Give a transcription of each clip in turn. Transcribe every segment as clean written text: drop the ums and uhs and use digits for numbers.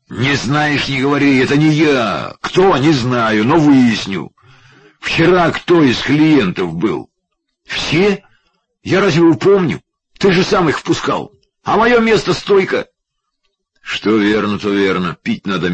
Не знаешь, не говори, это не я. Кто, не знаю, но выясню. Вчера кто из клиентов был? Все? Я разве упомню? Ты же сам их впускал. А мое место стойка. Что верно, то верно. Пить надо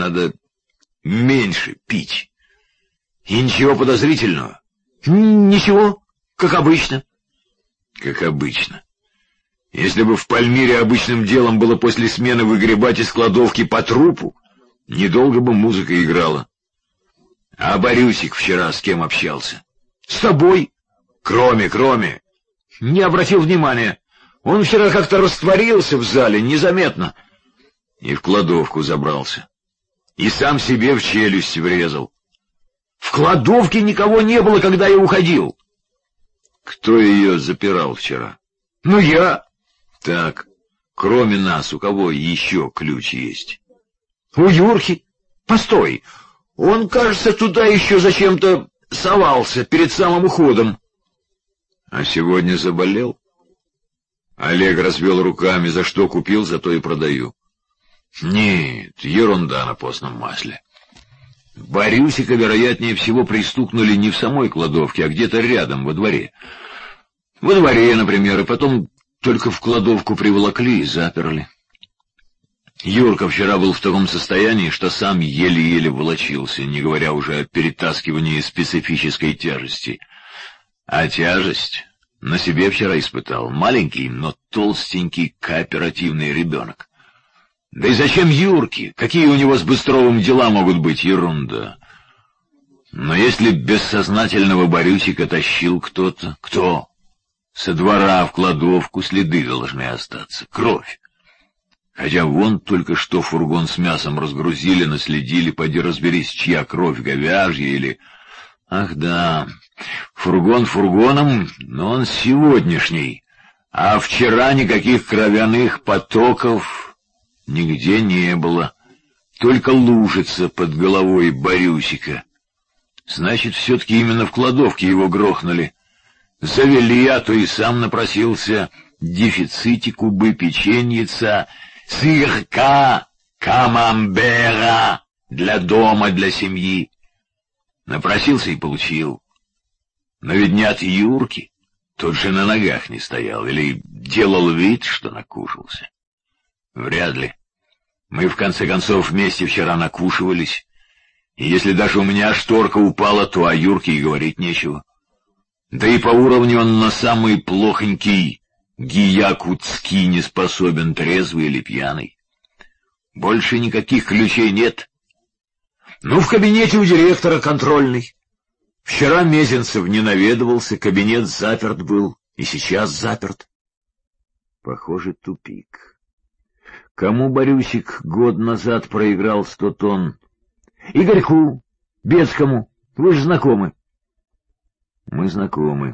меньше пить. И ничего подозрительного? Ничего, как обычно. Как обычно. Если бы в Пальмире обычным делом было после смены выгребать из кладовки по трупу, недолго бы музыка играла. А Борюсик вчера с кем общался? С тобой. Кроме. Не обратил внимания. Он вчера как-то растворился в зале, незаметно. И в кладовку забрался. И сам себе в челюсть врезал. В кладовке никого не было, когда я уходил. Кто ее запирал вчера? Ну, я. Так, кроме нас, у кого еще ключ есть? У Юрки. Постой, он, кажется, туда еще зачем-то совался перед самым уходом. А сегодня заболел? Олег развел руками: за что купил, за то и продаю. Нет, ерунда на постном масле. Борюсика, вероятнее всего, пристукнули не в самой кладовке, а где-то рядом, во дворе. Во дворе, например, и потом только в кладовку приволокли и заперли. Юрка вчера был в таком состоянии, что сам еле-еле волочился, не говоря уже о перетаскивании специфической тяжести. А тяжесть на себе вчера испытал маленький, но толстенький кооперативный ребенок. Да и зачем Юрке? Какие у него с Быстровым дела могут быть? Ерунда. Но если бессознательного Борюсика тащил кто-то... Кто? Со двора в кладовку следы должны остаться. Кровь. Хотя вон только что фургон с мясом разгрузили, наследили, поди разберись, чья кровь, говяжья или... Ах да, фургон фургоном, но он сегодняшний. А вчера никаких кровяных потоков нигде не было. Только лужица под головой Борюсика. Значит, все-таки именно в кладовке его грохнули. Завели, а то и сам напросился. Дефицитику бы, печеньица, сырка, камамбера для дома, для семьи. Напросился и получил. Но ведь не от Юрки. Тот же на ногах не стоял или делал вид, что накушался. Вряд ли. Мы, в конце концов, вместе вчера накушивались. И если даже у меня шторка упала, то о Юрке и говорить нечего. Да и по уровню он на самый плохонький гиякутский не способен, трезвый или пьяный. Больше никаких ключей нет. Ну, в кабинете у директора контрольный. Вчера Мезенцев не наведывался, кабинет заперт был, и сейчас заперт. Похоже, тупик. Кому Борюсик год назад проиграл 100 тонн? Игорьку, Бецкому, вы же знакомы. Мы знакомы.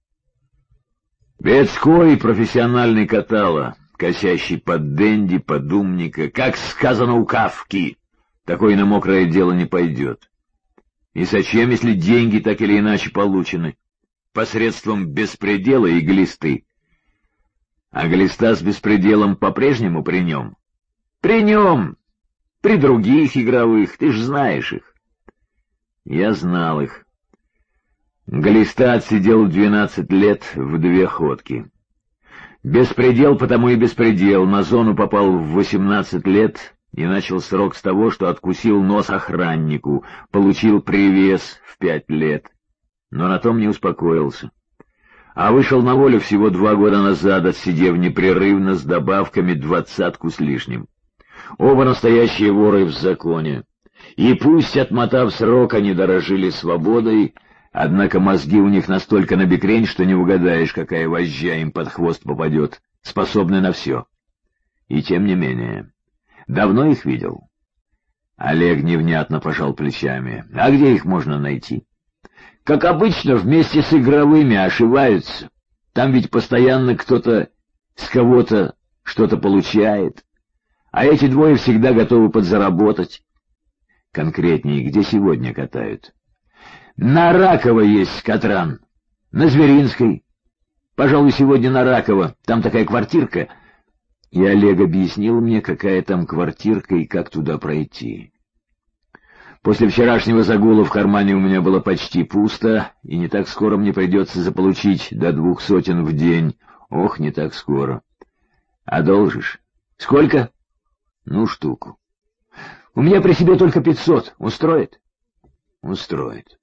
Бецкой профессиональный катала, косящий под денди, под умника, как сказано у Кафки. Такой на мокрое дело не пойдет. И зачем, если деньги так или иначе получены? Посредством беспредела и глисты. А глиста с беспределом по-прежнему при нем? При нем! При других игровых, ты ж знаешь их. Я знал их. Глиста отсидел 12 лет в 2 ходки. Беспредел потому и беспредел. На зону попал в 18 лет и начал срок с того, что откусил нос охраннику, получил привес в 5 лет. Но на том не успокоился. А вышел на волю всего 2 года назад, отсидев непрерывно с добавками 20 с лишним. Оба настоящие воры в законе. И пусть, отмотав срок, они дорожили свободой, однако мозги у них настолько набекрень, что не угадаешь, какая вожжа им под хвост попадет, способны на все. И тем не менее. Давно их видел? Олег невнятно пожал плечами. А где их можно найти? Как обычно, вместе с игровыми ошиваются. Там ведь постоянно кто-то с кого-то что-то получает. А эти двое всегда готовы подзаработать. Конкретнее, где сегодня катают? На Раково есть катран. На Зверинской. Пожалуй, сегодня на Раково. Там такая квартирка. и Олег объяснил мне, какая там квартирка и как туда пройти. После вчерашнего загула в кармане у меня было почти пусто, и не так скоро мне придется заполучить до 200 в день. Ох, не так скоро. Одолжишь? Сколько? Ну, штуку. У меня при себе только 500. Устроит? Устроит.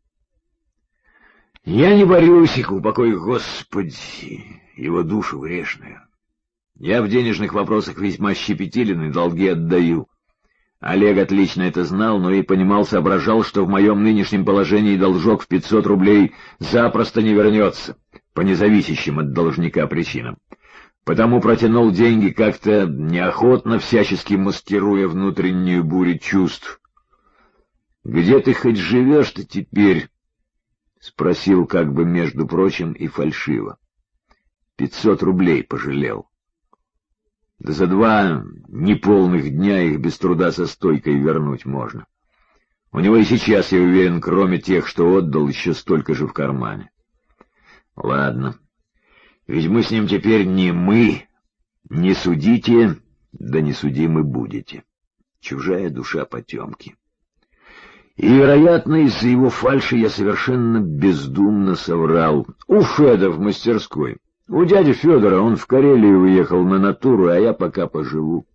Я не борюсь, их упокой, Господи, его душу грешную. Я в денежных вопросах весьма щепетилен и долги отдаю. Олег отлично это знал, но и понимал, соображал, что в моем нынешнем положении должок в 500 рублей запросто не вернется, по независящим от должника причинам. Потому протянул деньги как-то неохотно, всячески маскируя внутреннюю бурю чувств. — Где ты хоть живешь-то теперь? — спросил как бы между прочим и фальшиво. 500 рублей пожалел. Да за 2 неполных дня их без труда со стойкой вернуть можно. У него и сейчас, я уверен, кроме тех, что отдал, еще столько же в кармане. Ладно, ведь мы с ним теперь не мы, не судите, да не судимы будете. Чужая душа потемки. И, вероятно, из-за его фальши я совершенно бездумно соврал. У Феда в мастерской. У дяди Федора, он в Карелию уехал на натуру, а я пока поживу.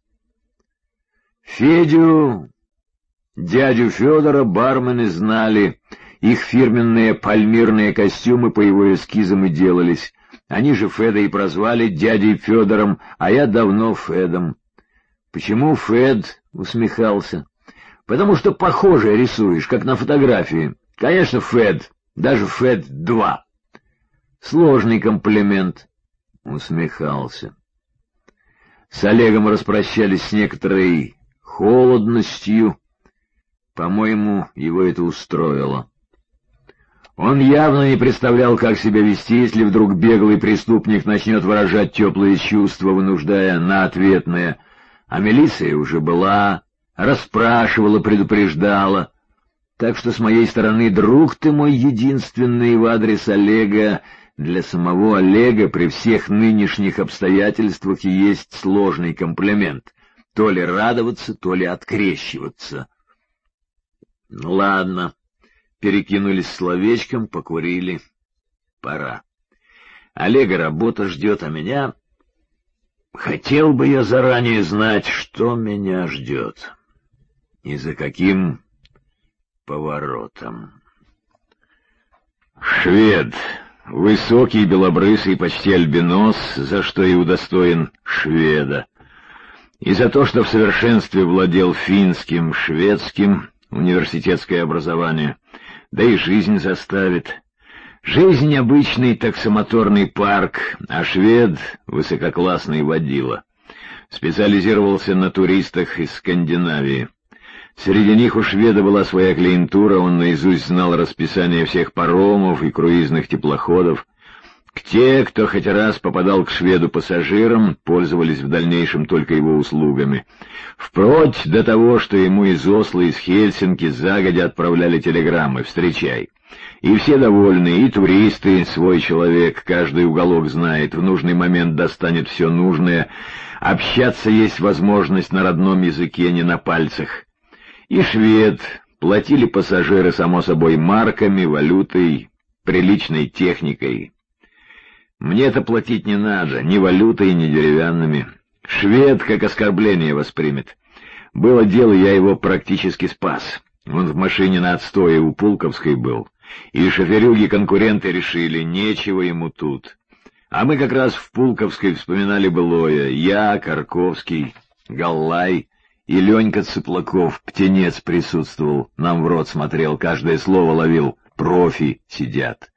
Федю, дядю Федора бармены знали, их фирменные пальмирные костюмы по его эскизам и делались. Они же Феда и прозвали дядей Федором, а я давно Федом. Почему Фед? — усмехался. Потому что похоже рисуешь, как на фотографии. Конечно, Фед, даже Фед-2. Сложный комплимент, — усмехался. С Олегом распрощались с некоторой холодностью. По-моему, его это устроило. Он явно не представлял, как себя вести, если вдруг беглый преступник начнет выражать теплые чувства, вынуждая на ответные. А милиция уже была, расспрашивала, предупреждала. Так что с моей стороны, друг ты мой единственный в адрес Олега, для самого Олега при всех нынешних обстоятельствах и есть сложный комплимент. То ли радоваться, то ли открещиваться. Ну ладно, перекинулись словечком, покурили. Пора. Олега работа ждет, а меня... Хотел бы я заранее знать, что меня ждет. И за каким поворотом. Швед... Высокий, белобрысый, почти альбинос, за что и удостоен шведа. И за то, что в совершенстве владел финским, шведским, университетское образование, да и жизнь заставит. Жизнь — обычный таксомоторный парк, а швед — высококлассный водила. Специализировался на туристах из Скандинавии. Среди них у шведа была своя клиентура, он наизусть знал расписание всех паромов и круизных теплоходов. Те, кто хоть раз попадал к шведу пассажирам, пользовались в дальнейшем только его услугами. Вплоть до того, что ему из Осло, из Хельсинки загодя отправляли телеграммы «Встречай». И все довольны, и туристы, свой человек, каждый уголок знает, в нужный момент достанет все нужное. Общаться есть возможность на родном языке, не на пальцах. И швед, платили пассажиры, само собой, марками, валютой, приличной техникой. Мне-то платить не надо, ни валютой, ни деревянными. Швед как оскорбление воспримет. Было дело, я его практически спас. Он в машине на отстое у Пулковской был. И шоферюги-конкуренты решили, нечего ему тут. А мы как раз в Пулковской вспоминали былое. Я, Карковский, Галлай и Ленька Цыплаков, птенец присутствовал, нам в рот смотрел, каждое слово ловил, профи сидят.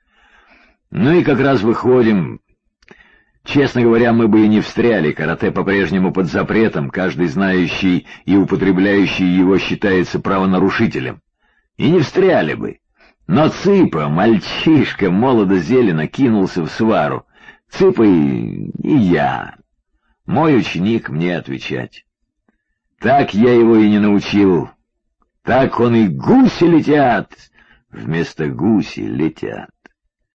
Ну и как раз выходим. Честно говоря, мы бы и не встряли, карате по-прежнему под запретом, каждый знающий и употребляющий его считается правонарушителем. И не встряли бы. Но Цыпа, мальчишка, молодо-зелено, кинулся в свару. Цыпа и я. Мой ученик, мне отвечать. Так я его и не научил. Так он и гуси летят, вместо гуси летят.